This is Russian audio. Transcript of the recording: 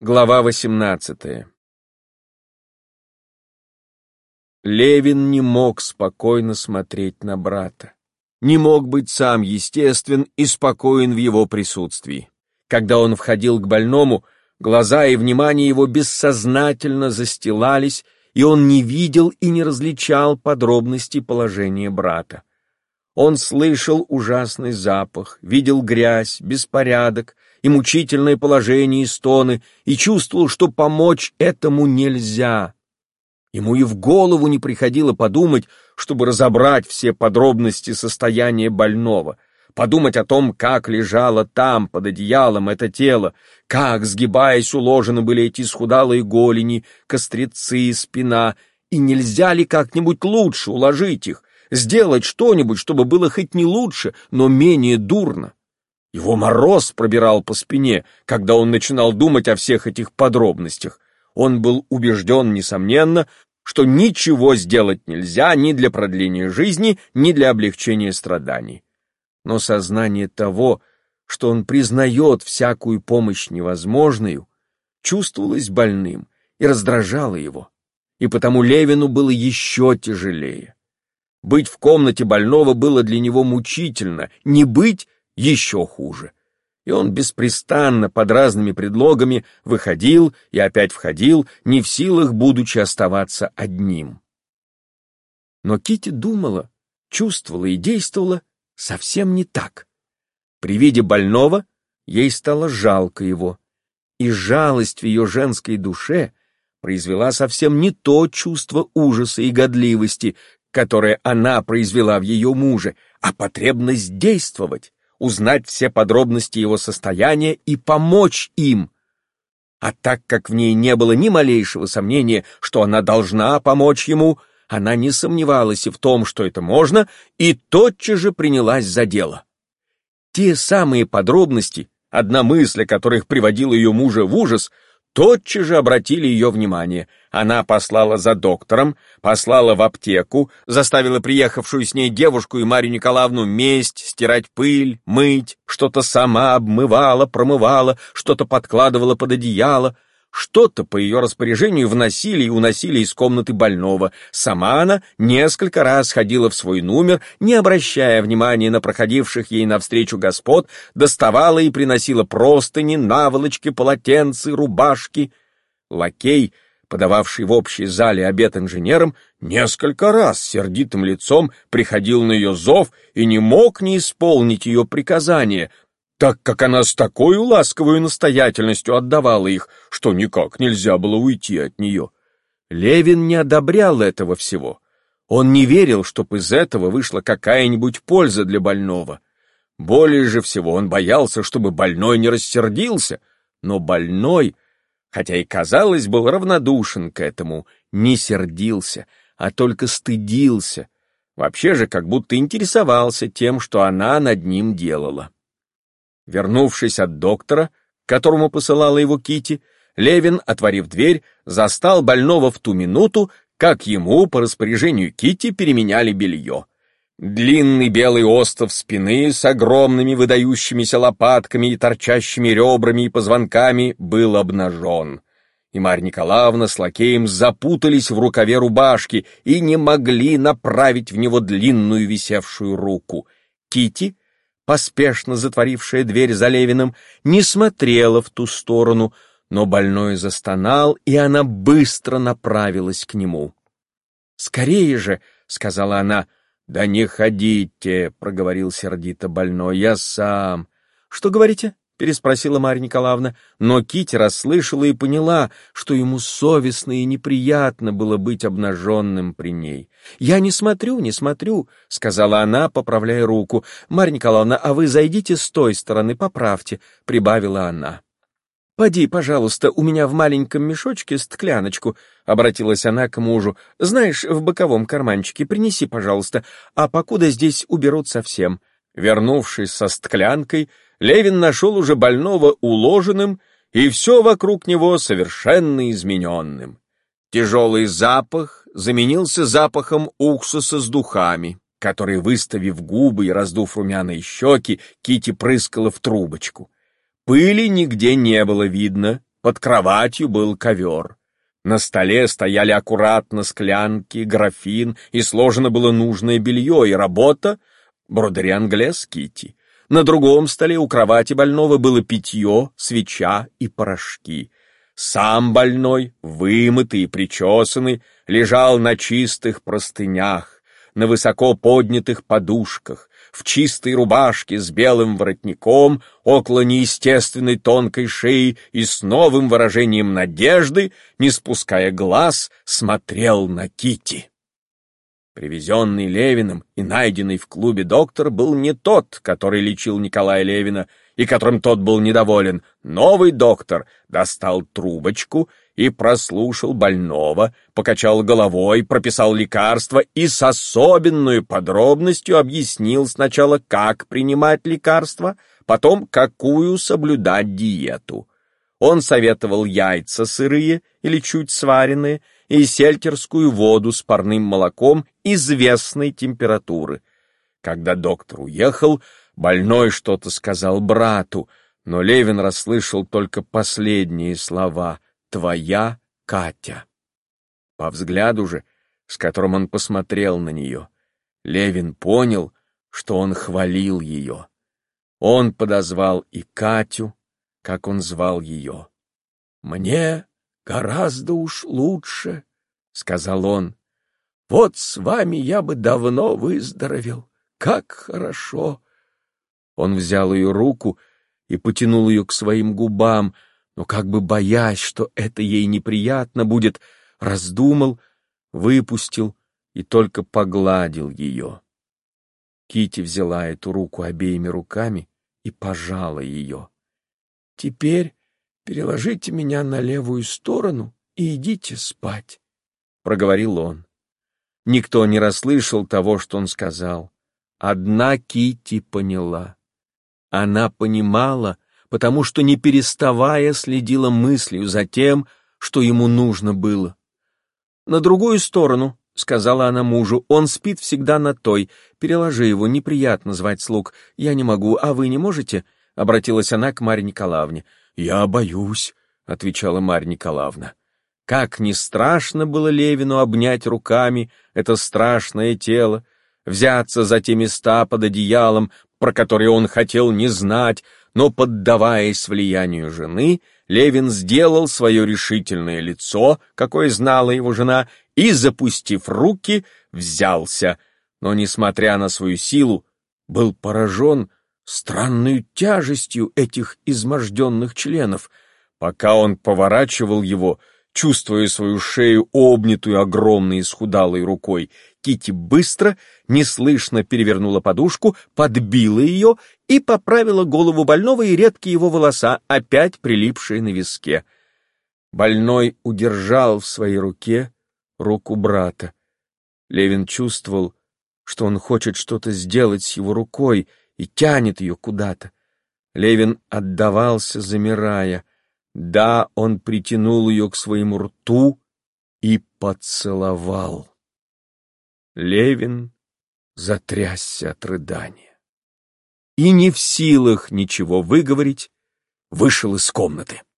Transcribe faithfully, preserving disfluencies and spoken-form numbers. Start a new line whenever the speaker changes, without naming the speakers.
Глава восемнадцатая. Левин не мог спокойно смотреть на брата. Не мог быть сам естествен и спокоен в его присутствии. Когда он входил к больному, глаза и внимание его бессознательно застилались, и он не видел и не различал подробностей положения брата. Он слышал ужасный запах, видел грязь, беспорядок и мучительное положение и стоны, и чувствовал, что помочь этому нельзя. Ему и в голову не приходило подумать, чтобы разобрать все подробности состояния больного, подумать о том, как лежало там, под одеялом, это тело, как, сгибаясь, уложены были эти исхудалые голени, кострицы, спина, и нельзя ли как-нибудь лучше уложить их, сделать что-нибудь, чтобы было хоть не лучше, но менее дурно. Его мороз пробирал по спине, когда он начинал думать о всех этих подробностях. Он был убежден, несомненно, что ничего сделать нельзя ни для продления жизни, ни для облегчения страданий. Но сознание того, что он признает всякую помощь невозможную, чувствовалось больным и раздражало его, и потому Левину было еще тяжелее. Быть в комнате больного было для него мучительно, не быть еще хуже. И он беспрестанно под разными предлогами выходил и опять входил, не в силах, будучи оставаться одним. Но Китти думала, чувствовала и действовала совсем не так. При виде больного ей стало жалко его, и жалость в ее женской душе произвела совсем не то чувство ужаса и годливости, которое она произвела в ее муже, а потребность действовать, узнать все подробности его состояния и помочь им. А так как в ней не было ни малейшего сомнения, что она должна помочь ему, она не сомневалась и в том, что это можно, и тотчас же принялась за дело. Те самые подробности, одна мысль о которых приводила ее мужа в ужас, тотчас же обратили ее внимание. Она послала за доктором, послала в аптеку, заставила приехавшую с ней девушку и Марью Николаевну месть, стирать пыль, мыть, что-то сама обмывала, промывала, что-то подкладывала под одеяло, что-то по ее распоряжению вносили и уносили из комнаты больного. Сама она несколько раз ходила в свой номер, не обращая внимания на проходивших ей навстречу господ, доставала и приносила простыни, наволочки, полотенцы, рубашки. Лакей, подававший в общей зале обед инженерам, несколько раз с сердитым лицом приходил на ее зов и не мог не исполнить ее приказания, так как она с такой ласковой настоятельностью отдавала их, что никак нельзя было уйти от нее. Левин не одобрял этого всего. Он не верил, чтоб из этого вышла какая-нибудь польза для больного. Более же всего он боялся, чтобы больной не рассердился, но больной, хотя и, казалось, был равнодушен к этому, не сердился, а только стыдился, вообще же как будто интересовался тем, что она над ним делала. Вернувшись от доктора, к которому посылала его Китти, Левин, отворив дверь, застал больного в ту минуту, как ему, по распоряжению Китти, переменяли белье. Длинный белый остов спины с огромными выдающимися лопатками и торчащими ребрами и позвонками был обнажен, и Марья Николаевна с лакеем запутались в рукаве рубашки и не могли направить в него длинную висевшую руку. Китти, поспешно затворившая дверь за Левиным, не смотрела в ту сторону, но больной застонал, и она быстро направилась к нему. «Скорее же!» — сказала она. «Да не ходите!» — проговорил сердито больной. «Я сам!» «Что говорите?» — переспросила Марья Николаевна, но Китти расслышала и поняла, что ему совестно и неприятно было быть обнаженным при ней. «Я не смотрю, не смотрю», — сказала она, поправляя руку. «Марья Николаевна, а вы зайдите с той стороны, поправьте», — прибавила она. «Поди, пожалуйста, у меня в маленьком мешочке сткляночку», — обратилась она к мужу. «Знаешь, в боковом карманчике принеси, пожалуйста, а покуда здесь уберут совсем». Вернувшись со стклянкой, Левин нашел уже больного уложенным, и все вокруг него совершенно измененным. Тяжелый запах заменился запахом уксуса с духами, который, выставив губы и раздув румяные щеки, Китти прыскала в трубочку. Пыли нигде не было видно, Под кроватью был ковер. На столе стояли аккуратно склянки, графин, и сложено было нужное белье, и работа — бродери англес Китти. На другом столе у кровати больного было питье, свеча и порошки. Сам больной, вымытый и причесанный, лежал на чистых простынях, на высоко поднятых подушках, в чистой рубашке с белым воротником, около неестественной тонкой шеи и с новым выражением надежды, не спуская глаз, смотрел на Китти. Привезенный Левиным и найденный в клубе доктор был не тот, который лечил Николая Левина и которым тот был недоволен. Новый доктор достал трубочку и прослушал больного, покачал головой, прописал лекарства и с особенной подробностью объяснил сначала, как принимать лекарства, потом, какую соблюдать диету. Он советовал яйца сырые или чуть сваренные и сельтерскую воду с парным молоком известной температуры. Когда доктор уехал, больной что-то сказал брату, но Левин расслышал только последние слова «твоя Катя». По взгляду же, с которым он посмотрел на нее, Левин понял, что он хвалил ее. Он подозвал и Катю, как он звал ее. «Мне гораздо уж лучше», — сказал он. «Вот с вами я бы давно выздоровел. Как хорошо!» Он взял ее руку и потянул ее к своим губам, но как бы боясь, что это ей неприятно будет, раздумал, выпустил и только погладил ее. Китти взяла эту руку обеими руками и пожала ее. «Теперь переложите меня на левую сторону и идите спать», — проговорил он. Никто не расслышал того, что он сказал. Одна Китти поняла. Она понимала, потому что, не переставая, следила мыслью за тем, что ему нужно было. «На другую сторону», — сказала она мужу, — «он спит всегда на той. Переложи его, неприятно звать слуг. Я не могу, а вы не можете?» — обратилась она к Марье Николаевне. «Я боюсь», — отвечала Марья Николаевна. Как ни страшно было Левину обнять руками это страшное тело, взяться за те места под одеялом, про которые он хотел не знать, но, поддаваясь влиянию жены, Левин сделал свое решительное лицо, какое знала его жена, и, запустив руки, взялся, но, несмотря на свою силу, был поражен странной тяжестью этих изможденных членов. Пока он поворачивал его, чувствуя свою шею, обнятую огромной исхудалой рукой, Китти быстро, неслышно перевернула подушку, подбила ее и поправила голову больного и редкие его волоса, опять прилипшие на виске. Больной удержал в своей руке руку брата. Левин чувствовал, что он хочет что-то сделать с его рукой и тянет ее куда-то. Левин отдавался, замирая. Да, он притянул ее к своему рту и поцеловал. Левин затрясся от рыдания и, не в силах ничего выговорить, вышел из комнаты.